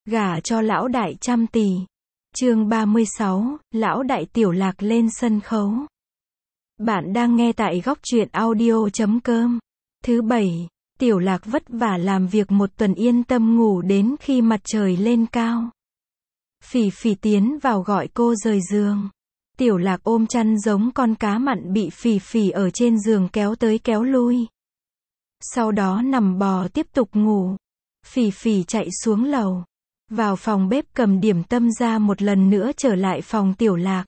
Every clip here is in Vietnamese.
Gả cho lão đại trăm tỷ. Chương 36, lão đại Tiểu Lạc lên sân khấu. Bạn đang nghe tại góc truyện audio.com. Thứ bảy, Tiểu Lạc vất vả làm việc một tuần yên tâm ngủ đến khi mặt trời lên cao. Phỉ Phỉ tiến vào gọi cô rời giường. Tiểu Lạc ôm chăn giống con cá mặn bị Phỉ Phỉ ở trên giường kéo tới kéo lui. Sau đó nằm bò tiếp tục ngủ. Phỉ Phỉ chạy xuống lầu. Vào phòng bếp cầm điểm tâm ra một lần nữa trở lại phòng Tiểu Lạc.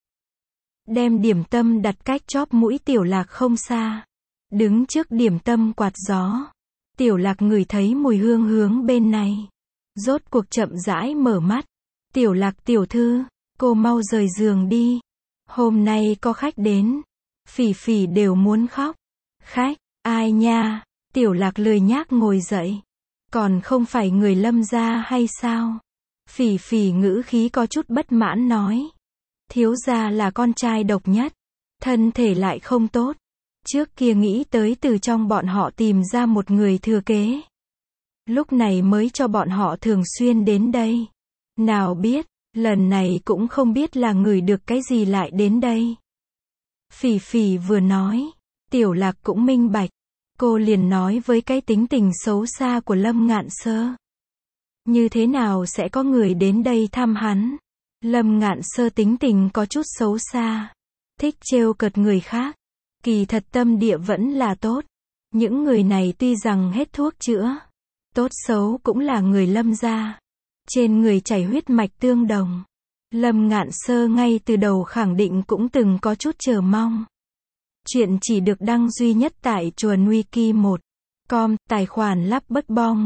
Đem điểm tâm đặt cách chóp mũi Tiểu Lạc không xa. Đứng trước điểm tâm quạt gió. Tiểu Lạc ngửi thấy mùi hương hướng bên này. Rốt cuộc chậm rãi mở mắt. Tiểu Lạc tiểu thư, cô mau rời giường đi. Hôm nay có khách đến. Phỉ Phỉ đều muốn khóc. Khách, ai nha? Tiểu Lạc lười nhác ngồi dậy. Còn không phải người Lâm gia hay sao? Phỉ Phỉ ngữ khí có chút bất mãn nói. Thiếu gia là con trai độc nhất. Thân thể lại không tốt. Trước kia nghĩ tới từ trong bọn họ tìm ra một người thừa kế. Lúc này mới cho bọn họ thường xuyên đến đây. Nào biết, lần này cũng không biết là ngửi được cái gì lại đến đây. Phỉ Phỉ vừa nói, Tiểu Lạc cũng minh bạch. Cô liền nói với cái tính tình xấu xa của Lâm Ngạn Sơ. Như thế nào sẽ có người đến đây thăm hắn? Lâm Ngạn Sơ tính tình có chút xấu xa. Thích trêu cợt người khác. Kỳ thật tâm địa vẫn là tốt. Những người này tuy rằng hết thuốc chữa. Tốt xấu cũng là người Lâm gia. Trên người chảy huyết mạch tương đồng. Lâm Ngạn Sơ ngay từ đầu khẳng định cũng từng có chút chờ mong. Chuyện chỉ được đăng duy nhất tại Chuồn Wiki 1.com, tài khoản lắp bất bong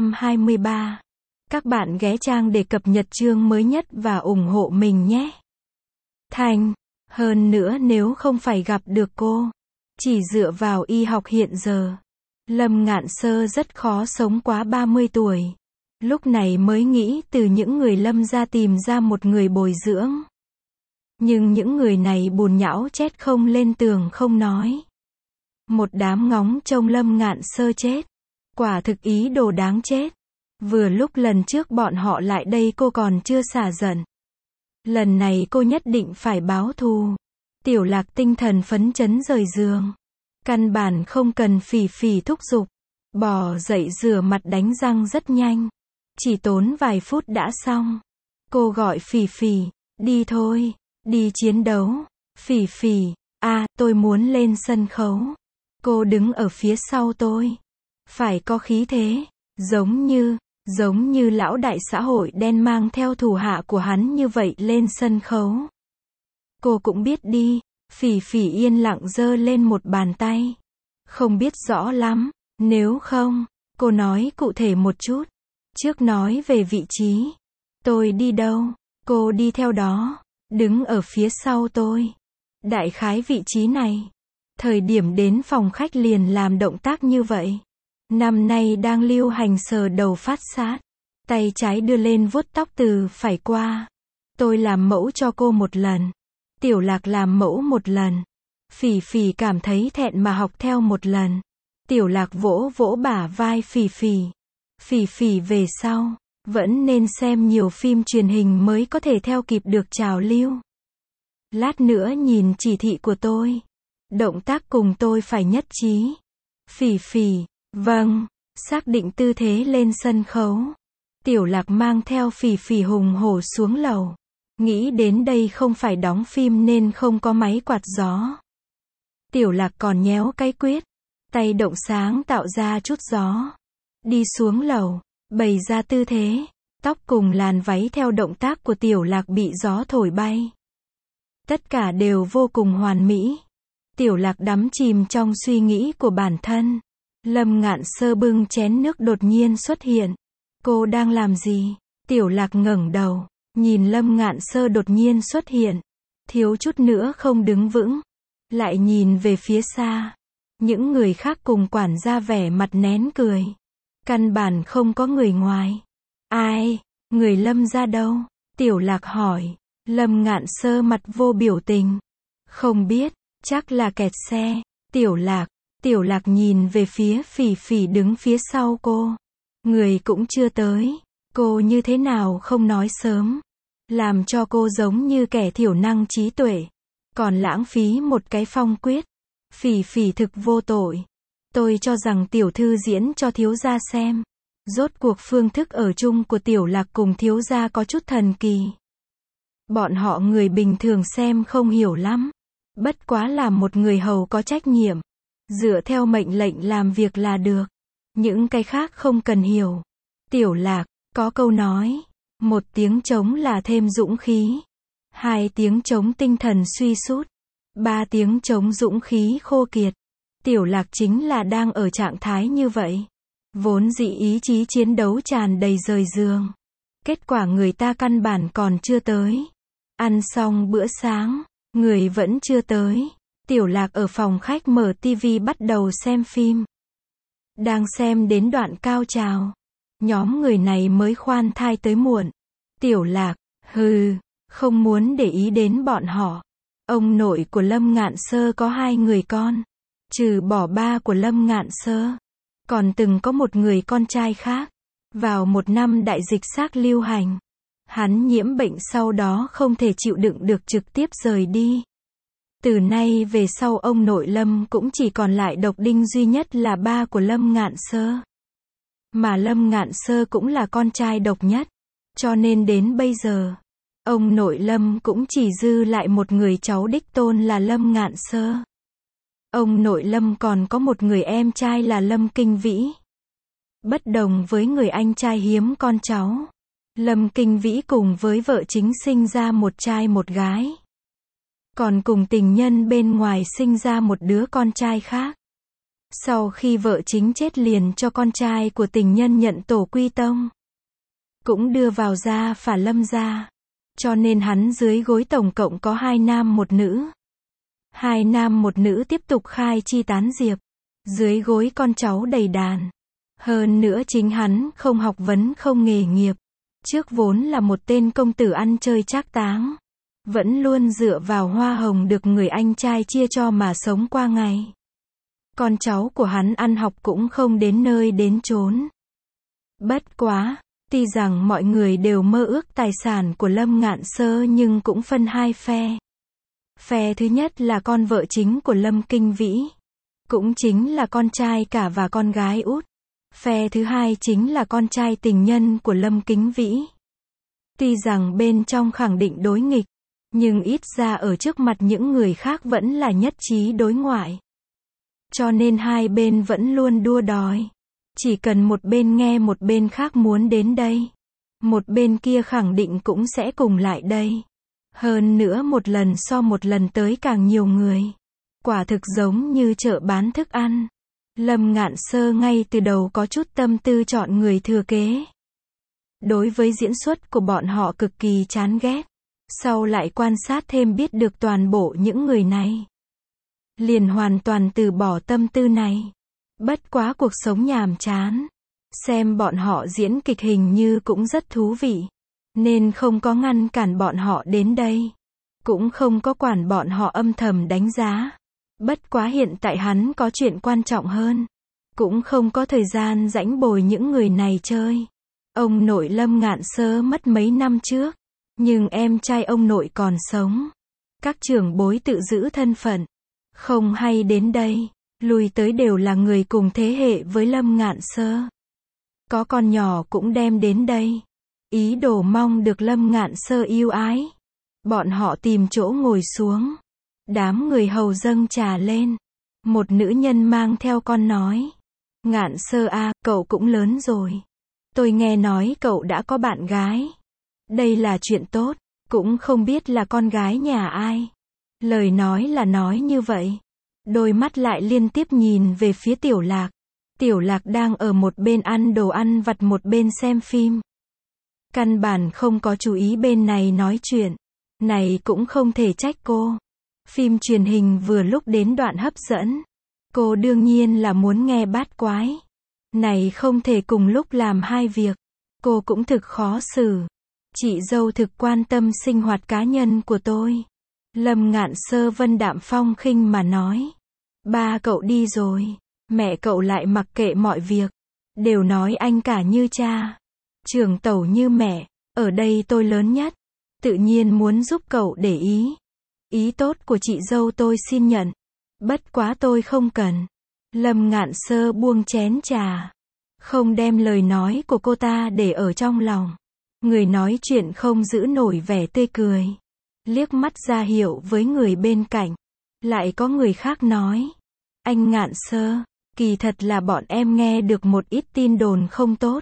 123. Các bạn ghé trang để cập nhật chương mới nhất và ủng hộ mình nhé. Thành, hơn nữa nếu không phải gặp được cô, chỉ dựa vào y học hiện giờ, Lâm Ngạn Sơ rất khó sống quá 30 tuổi. Lúc này mới nghĩ từ những người Lâm gia tìm ra một người bồi dưỡng. Nhưng những người này bùn nhão chết không lên tường không nói. Một đám ngóng trông Lâm Ngạn Sơ chết. Quả thực ý đồ đáng chết. Vừa lúc lần trước bọn họ lại đây cô còn chưa xả giận. Lần này cô nhất định phải báo thù. Tiểu Lạc tinh thần phấn chấn rời giường. Căn bản không cần Phỉ Phỉ thúc giục. Bò dậy rửa mặt đánh răng rất nhanh. Chỉ tốn vài phút đã xong. Cô gọi Phỉ Phỉ, đi thôi, đi chiến đấu. Phỉ Phỉ, tôi muốn lên sân khấu. Cô đứng ở phía sau tôi. Phải có khí thế, giống như lão đại xã hội đen mang theo thủ hạ của hắn như vậy lên sân khấu. Cô cũng biết đi. Phỉ Phỉ yên lặng giơ lên một bàn tay. Không biết rõ lắm, nếu không, cô nói cụ thể một chút. Trước nói về vị trí. Tôi đi đâu, cô đi theo đó. Đứng ở phía sau tôi. Đại khái vị trí này. Thời điểm đến phòng khách liền làm động tác như vậy. Năm nay đang lưu hành sờ đầu phát sát. Tay trái đưa lên vuốt tóc từ phải qua. Tôi làm mẫu cho cô một lần. Tiểu Lạc làm mẫu một lần. Phỉ Phỉ cảm thấy thẹn mà học theo một lần. Tiểu Lạc vỗ vỗ bả vai Phỉ Phỉ. Phỉ Phỉ về sau, vẫn nên xem nhiều phim truyền hình mới có thể theo kịp được trào lưu. Lát nữa nhìn chỉ thị của tôi. Động tác cùng tôi phải nhất trí. Phỉ Phỉ, vâng, xác định tư thế lên sân khấu. Tiểu Lạc mang theo Phỉ Phỉ hùng hổ xuống lầu. Nghĩ đến đây không phải đóng phim nên không có máy quạt gió. Tiểu Lạc còn nhéo cái quyết. Tay động sáng tạo ra chút gió. Đi xuống lầu, bày ra tư thế. Tóc cùng làn váy theo động tác của Tiểu Lạc bị gió thổi bay. Tất cả đều vô cùng hoàn mỹ. Tiểu Lạc đắm chìm trong suy nghĩ của bản thân. Lâm Ngạn Sơ bưng chén nước đột nhiên xuất hiện. Cô đang làm gì? Tiểu Lạc ngẩng đầu, nhìn Lâm Ngạn Sơ đột nhiên xuất hiện. Thiếu chút nữa không đứng vững. Lại nhìn về phía xa. Những người khác cùng quản gia vẻ mặt nén cười. Căn bản không có người ngoài. Ai? Người Lâm gia đâu? Tiểu Lạc hỏi. Lâm Ngạn Sơ mặt vô biểu tình. Không biết, chắc là kẹt xe. Tiểu Lạc nhìn về phía Phỉ Phỉ đứng phía sau cô. Người cũng chưa tới. Cô như thế nào không nói sớm, làm cho cô giống như kẻ thiểu năng trí tuệ, còn lãng phí một cái phong quyết. Phỉ Phỉ thực vô tội. Tôi cho rằng tiểu thư diễn cho thiếu gia xem. Rốt cuộc phương thức ở chung của Tiểu Lạc cùng thiếu gia có chút thần kỳ. Bọn họ người bình thường xem không hiểu lắm. Bất quá là một người hầu có trách nhiệm. Dựa theo mệnh lệnh làm việc là được. Những cái khác không cần hiểu. Tiểu Lạc, có câu nói. 1 tiếng trống là thêm dũng khí. 2 tiếng trống tinh thần suy sút. 3 tiếng trống dũng khí khô kiệt. Tiểu Lạc chính là đang ở trạng thái như vậy. Vốn dĩ ý chí chiến đấu tràn đầy rời giường. Kết quả người ta căn bản còn chưa tới. Ăn xong bữa sáng, người vẫn chưa tới. Tiểu Lạc ở phòng khách mở tivi bắt đầu xem phim. Đang xem đến đoạn cao trào. Nhóm người này mới khoan thai tới muộn. Tiểu Lạc, hừ, không muốn để ý đến bọn họ. Ông nội của Lâm Ngạn Sơ có 2 người con. Trừ bỏ ba của Lâm Ngạn Sơ, còn từng có một người con trai khác. Vào một năm đại dịch SARS lưu hành, hắn nhiễm bệnh sau đó không thể chịu đựng được trực tiếp rời đi. Từ nay về sau ông nội Lâm cũng chỉ còn lại độc đinh duy nhất là ba của Lâm Ngạn Sơ. Mà Lâm Ngạn Sơ cũng là con trai độc nhất. Cho nên đến bây giờ, ông nội Lâm cũng chỉ dư lại một người cháu đích tôn là Lâm Ngạn Sơ. Ông nội Lâm còn có một người em trai là Lâm Kinh Vĩ. Bất đồng với người anh trai hiếm con cháu, Lâm Kinh Vĩ cùng với vợ chính sinh ra một trai một gái. Còn cùng tình nhân bên ngoài sinh ra một đứa con trai khác. Sau khi vợ chính chết liền cho con trai của tình nhân nhận tổ quy tông. Cũng đưa vào gia phả Lâm gia. Cho nên hắn dưới gối tổng cộng có 2 nam 1 nữ. 2 nam 1 nữ tiếp tục khai chi tán diệp. Dưới gối con cháu đầy đàn. Hơn nữa chính hắn không học vấn không nghề nghiệp. Trước vốn là một tên công tử ăn chơi trác táng. Vẫn luôn dựa vào hoa hồng được người anh trai chia cho mà sống qua ngày. Con cháu của hắn ăn học cũng không đến nơi đến chốn. Bất quá, tuy rằng mọi người đều mơ ước tài sản của Lâm Ngạn Sơ nhưng cũng phân 2 phe. Phe thứ nhất là con vợ chính của Lâm Kinh Vĩ. Cũng chính là con trai cả và con gái út. Phe thứ hai chính là con trai tình nhân của Lâm Kính Vĩ. Tuy rằng bên trong khẳng định đối nghịch, nhưng ít ra ở trước mặt những người khác vẫn là nhất trí đối ngoại. Cho nên hai bên vẫn luôn đua đòi. Chỉ cần một bên nghe một bên khác muốn đến đây, một bên kia khẳng định cũng sẽ cùng lại đây. Hơn nữa một lần so một lần tới càng nhiều người. Quả thực giống như chợ bán thức ăn. Lâm Ngạn Sơ ngay từ đầu có chút tâm tư chọn người thừa kế. Đối với diễn xuất của bọn họ cực kỳ chán ghét. Sau lại quan sát thêm biết được toàn bộ những người này, liền hoàn toàn từ bỏ tâm tư này. Bất quá cuộc sống nhàm chán. Xem bọn họ diễn kịch hình như cũng rất thú vị. Nên không có ngăn cản bọn họ đến đây. Cũng không có quản bọn họ âm thầm đánh giá. Bất quá hiện tại hắn có chuyện quan trọng hơn. Cũng không có thời gian rãnh bồi những người này chơi. Ông nội Lâm Ngạn Sơ mất mấy năm trước. Nhưng em trai ông nội còn sống. Các trưởng bối tự giữ thân phận. Không hay đến đây. Lùi tới đều là người cùng thế hệ với Lâm Ngạn Sơ. Có con nhỏ cũng đem đến đây. Ý đồ mong được Lâm Ngạn Sơ yêu ái. Bọn họ tìm chỗ ngồi xuống. Đám người hầu dâng trà lên. Một nữ nhân mang theo con nói. Ngạn Sơ a, cậu cũng lớn rồi. Tôi nghe nói cậu đã có bạn gái. Đây là chuyện tốt. Cũng không biết là con gái nhà ai. Lời nói là nói như vậy. Đôi mắt lại liên tiếp nhìn về phía Tiểu Lạc. Tiểu Lạc đang ở một bên ăn đồ ăn vặt một bên xem phim. Căn bản không có chú ý bên này nói chuyện. Này cũng không thể trách cô. Phim truyền hình vừa lúc đến đoạn hấp dẫn. Cô đương nhiên là muốn nghe bát quái. Này không thể cùng lúc làm 2 việc. Cô cũng thực khó xử. Chị dâu thực quan tâm sinh hoạt cá nhân của tôi. Lâm Ngạn Sơ vân đạm phong khinh mà nói. Ba cậu đi rồi. Mẹ cậu lại mặc kệ mọi việc. Đều nói anh cả như cha. Trưởng tẩu như mẹ, ở đây tôi lớn nhất. Tự nhiên muốn giúp cậu để ý. Ý tốt của chị dâu tôi xin nhận. Bất quá tôi không cần. Lâm Ngạn Sơ buông chén trà. Không đem lời nói của cô ta để ở trong lòng. Người nói chuyện không giữ nổi vẻ tươi cười. Liếc mắt ra hiệu với người bên cạnh. Lại có người khác nói. Anh Ngạn Sơ, kỳ thật là bọn em nghe được một ít tin đồn không tốt.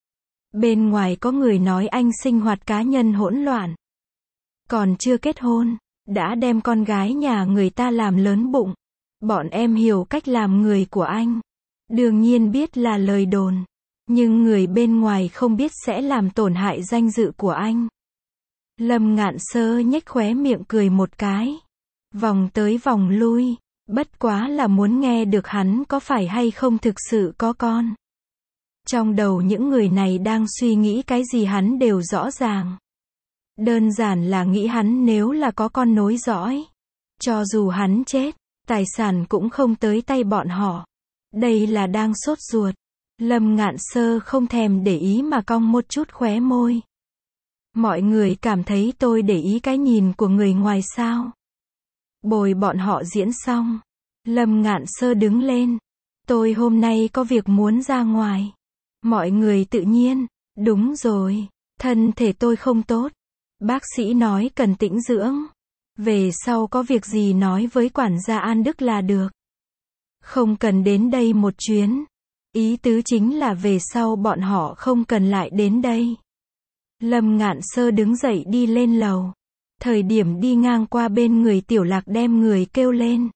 Bên ngoài có người nói anh sinh hoạt cá nhân hỗn loạn. Còn chưa kết hôn, đã đem con gái nhà người ta làm lớn bụng. Bọn em hiểu cách làm người của anh. Đương nhiên biết là lời đồn. Nhưng người bên ngoài không biết sẽ làm tổn hại danh dự của anh. Lâm Ngạn Sơ nhếch khóe miệng cười một cái. Vòng tới vòng lui. Bất quá là muốn nghe được hắn có phải hay không thực sự có con. Trong đầu những người này đang suy nghĩ cái gì hắn đều rõ ràng. Đơn giản là nghĩ hắn nếu là có con nối dõi. Cho dù hắn chết, tài sản cũng không tới tay bọn họ. Đây là đang sốt ruột. Lâm Ngạn Sơ không thèm để ý mà cong một chút khóe môi. Mọi người cảm thấy tôi để ý cái nhìn của người ngoài sao? Bồi bọn họ diễn xong. Lâm Ngạn Sơ đứng lên. Tôi hôm nay có việc muốn ra ngoài. Mọi người tự nhiên. Đúng rồi. Thân thể tôi không tốt. Bác sĩ nói cần tĩnh dưỡng. Về sau có việc gì nói với quản gia An Đức là được. Không cần đến đây một chuyến. Ý tứ chính là về sau bọn họ không cần lại đến đây. Lâm Ngạn Sơ đứng dậy đi lên lầu. Thời điểm đi ngang qua bên người Tiểu Lạc đem người kêu lên.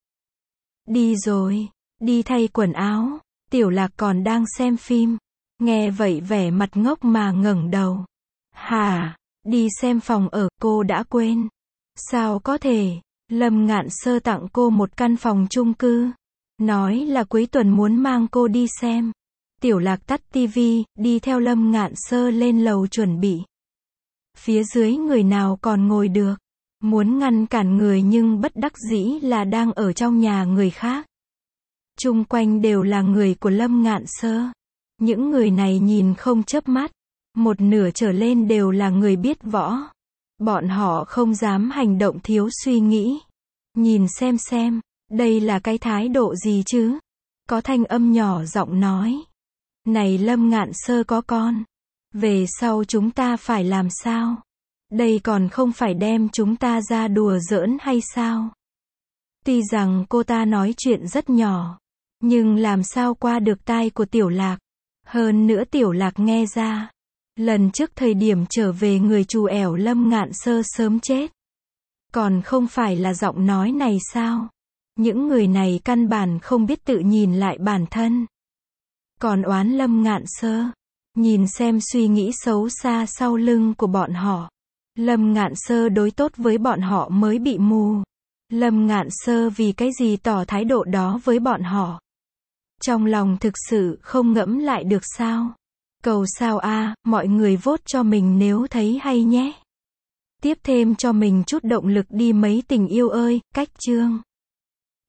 Đi rồi, đi thay quần áo. Tiểu Lạc còn đang xem phim. Nghe vậy vẻ mặt ngốc mà ngẩng đầu. Hả, đi xem phòng ở, cô đã quên. Sao có thể, Lâm Ngạn Sơ tặng cô một căn phòng chung cư. Nói là cuối tuần muốn mang cô đi xem. Tiểu Lạc tắt tivi, đi theo Lâm Ngạn Sơ lên lầu chuẩn bị. Phía dưới người nào còn ngồi được. Muốn ngăn cản người nhưng bất đắc dĩ là đang ở trong nhà người khác. Chung quanh đều là người của Lâm Ngạn Sơ. Những người này nhìn không chớp mắt. Một nửa trở lên đều là người biết võ. Bọn họ không dám hành động thiếu suy nghĩ. Nhìn xem, đây là cái thái độ gì chứ? Có thanh âm nhỏ giọng nói. Này Lâm Ngạn Sơ có con. Về sau chúng ta phải làm sao? Đây còn không phải đem chúng ta ra đùa giỡn hay sao? Tuy rằng cô ta nói chuyện rất nhỏ. Nhưng làm sao qua được tai của Tiểu Lạc. Hơn nữa Tiểu Lạc nghe ra. Lần trước thời điểm trở về người trù ẻo Lâm Ngạn Sơ sớm chết. Còn không phải là giọng nói này sao? Những người này căn bản không biết tự nhìn lại bản thân. Còn oán Lâm Ngạn Sơ. Nhìn xem suy nghĩ xấu xa sau lưng của bọn họ. Lâm Ngạn Sơ đối tốt với bọn họ mới bị mù. Lâm Ngạn Sơ vì cái gì tỏ thái độ đó với bọn họ? Trong lòng thực sự không ngẫm lại được sao? Cầu sao a, mọi người vote cho mình nếu thấy hay nhé. Tiếp thêm cho mình chút động lực đi mấy tình yêu ơi, cách chương.